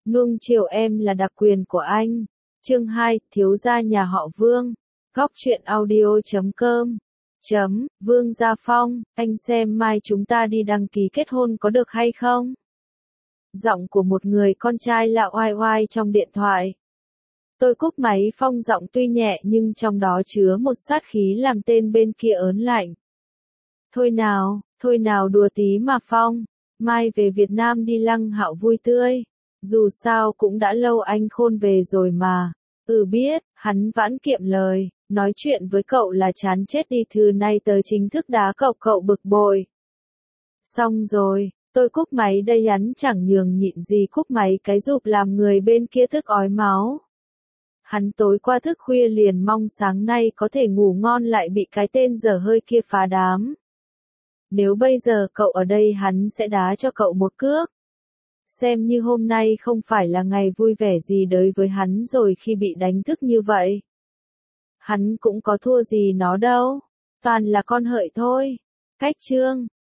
Nuông chiều em là đặc quyền của anh. Chương 2, thiếu gia nhà họ Vương. Góc truyện audio.com. Vương Gia Phong, anh xem mai chúng ta đi đăng ký kết hôn có được hay không? Giọng của một người con trai lạ oai oai trong điện thoại. Tôi cúp máy Phong giọng tuy nhẹ nhưng trong đó chứa một sát khí làm tên bên kia ớn lạnh. Thôi nào đùa tí mà Phong, mai về Việt Nam đi Lăng Hạo vui tươi. Dù sao cũng đã lâu anh khôn về rồi mà. Biết, hắn vãn kiệm lời, nói chuyện với cậu là chán chết đi, thư nay tớ chính thức đá cậu bực bội. Xong rồi, tôi cúp máy đây, hắn chẳng nhường nhịn gì cúp máy cái giụp làm người bên kia thức ói máu. Hắn tối qua thức khuya liền mong sáng nay có thể ngủ ngon lại bị cái tên dở hơi kia phá đám. Nếu bây giờ cậu ở đây hắn sẽ đá cho cậu một cước. Xem như hôm nay không phải là ngày vui vẻ gì đối với hắn rồi khi bị đánh thức như vậy. Hắn cũng có thua gì nó đâu, toàn là con hợi thôi. Cách chương